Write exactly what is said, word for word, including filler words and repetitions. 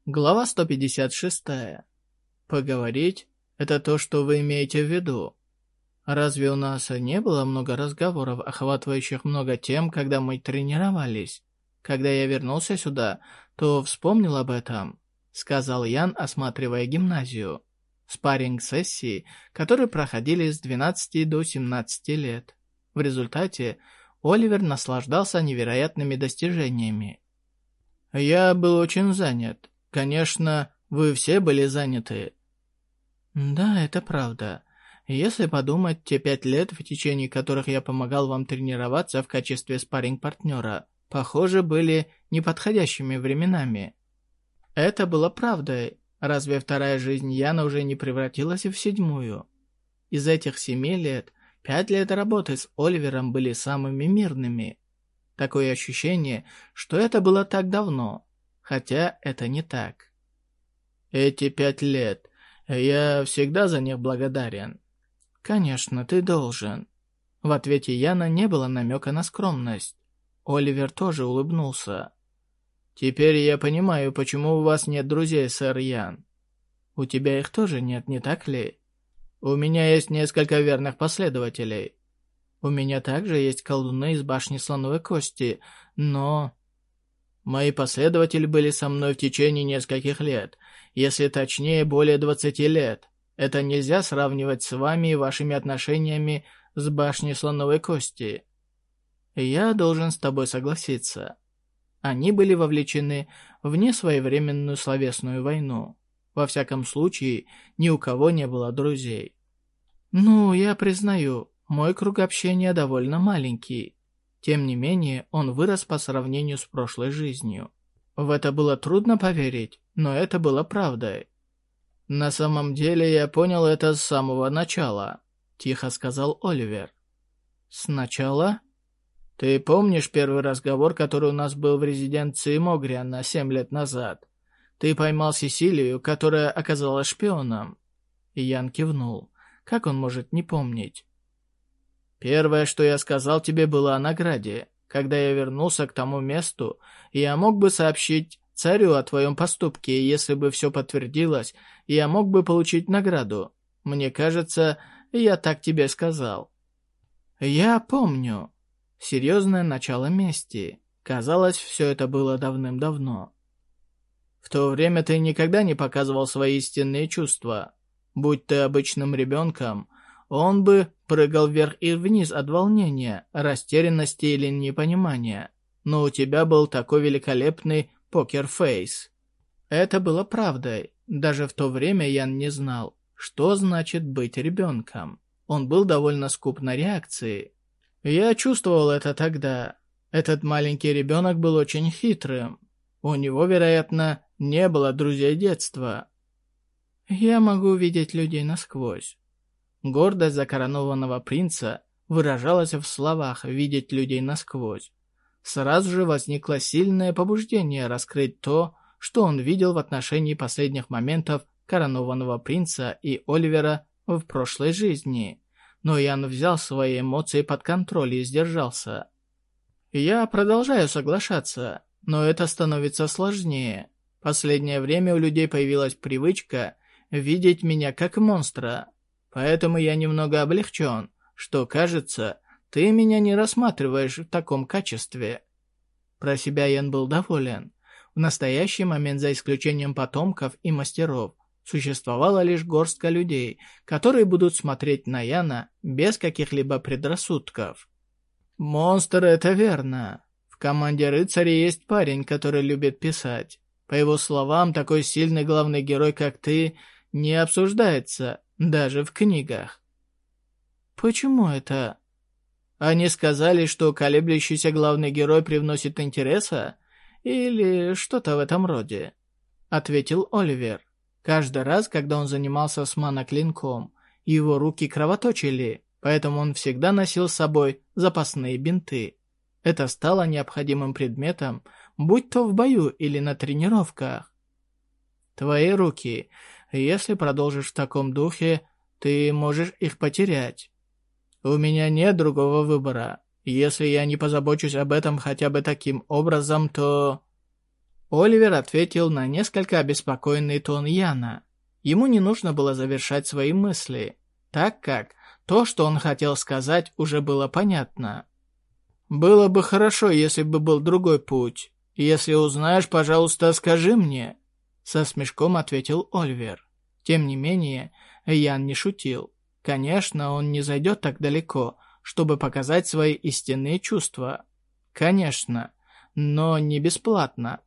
Глава сто пятьдесят шесть. Поговорить — это то, что вы имеете в виду. Разве у нас не было много разговоров, охватывающих много тем, когда мы тренировались? Когда я вернулся сюда, то вспомнил об этом, сказал Ян, осматривая гимназию. Спарринг-сессии, которые проходили с двенадцати до семнадцати лет. В результате Оливер наслаждался невероятными достижениями. Я был очень занят. Конечно, вы все были заняты. Да, это правда. Если подумать, те пять лет, в течение которых я помогал вам тренироваться в качестве спарринг-партнера, похоже, были неподходящими временами. Это было правдой. Разве вторая жизнь Яна уже не превратилась в седьмую? Из этих семи лет, пять лет работы с Оливером были самыми мирными. Такое ощущение, что это было так давно, хотя это не так. Эти пять лет, я всегда за них благодарен. Конечно, ты должен. В ответе Яна не было намека на скромность. Оливер тоже улыбнулся. Теперь я понимаю, почему у вас нет друзей, сэр Ян. У тебя их тоже нет, не так ли? У меня есть несколько верных последователей. У меня также есть колдуны из башни слоновой кости, но... Мои последователи были со мной в течение нескольких лет, если точнее, более двадцати лет. Это нельзя сравнивать с вами и вашими отношениями с башней слоновой кости. Я должен с тобой согласиться. Они были вовлечены в несвоевременную словесную войну. Во всяком случае, ни у кого не было друзей. Ну, я признаю, мой круг общения довольно маленький. Тем не менее, он вырос по сравнению с прошлой жизнью. В это было трудно поверить, но это было правдой. «На самом деле я понял это с самого начала», — тихо сказал Оливер. «Сначала?» «Ты помнишь первый разговор, который у нас был в резиденции Могриана семь лет назад? Ты поймал Сесилию, которая оказалась шпионом?» Ян кивнул. Как он может не помнить? «Первое, что я сказал тебе, было о награде. Когда я вернулся к тому месту, я мог бы сообщить царю о твоем поступке, и если бы все подтвердилось, я мог бы получить награду. Мне кажется, я так тебе сказал». «Я помню». Серьезное начало мести. Казалось, все это было давным-давно. «В то время ты никогда не показывал свои истинные чувства. Будь ты обычным ребенком, он бы прыгал вверх и вниз от волнения, растерянности или непонимания. Но у тебя был такой великолепный покер-фейс». Это было правдой. Даже в то время Ян не знал, что значит быть ребенком. Он был довольно скуп на реакции. Я чувствовал это тогда. Этот маленький ребенок был очень хитрым. У него, вероятно, не было друзей детства. Я могу видеть людей насквозь. Гордость закоронованного принца выражалась в словах «видеть людей насквозь». Сразу же возникло сильное побуждение раскрыть то, что он видел в отношении последних моментов коронованного принца и Оливера в прошлой жизни. Но Ян взял свои эмоции под контроль и сдержался. «Я продолжаю соглашаться, но это становится сложнее. Последнее время у людей появилась привычка видеть меня как монстра. Поэтому я немного облегчен, что, кажется, ты меня не рассматриваешь в таком качестве». Про себя Ян был доволен. В настоящий момент, за исключением потомков и мастеров, существовала лишь горстка людей, которые будут смотреть на Яна без каких-либо предрассудков. «Монстр, это верно. В команде рыцарей есть парень, который любит писать. По его словам, такой сильный главный герой, как ты, не обсуждается, даже в книгах». «Почему это?» «Они сказали, что колеблющийся главный герой привносит интереса? Или что-то в этом роде?» — ответил Оливер. Каждый раз, когда он занимался с маноклинком, его руки кровоточили, поэтому он всегда носил с собой запасные бинты. Это стало необходимым предметом, будь то в бою или на тренировках. «Твои руки. Если продолжишь в таком духе, ты можешь их потерять. У меня нет другого выбора. Если я не позабочусь об этом хотя бы таким образом, то...» Оливер ответил на несколько обеспокоенный тон Яна. Ему не нужно было завершать свои мысли, так как то, что он хотел сказать, уже было понятно. «Было бы хорошо, если бы был другой путь. Если узнаешь, пожалуйста, скажи мне», — со смешком ответил Оливер. Тем не менее, Ян не шутил. Конечно, он не зайдет так далеко, чтобы показать свои истинные чувства. Конечно, но не бесплатно.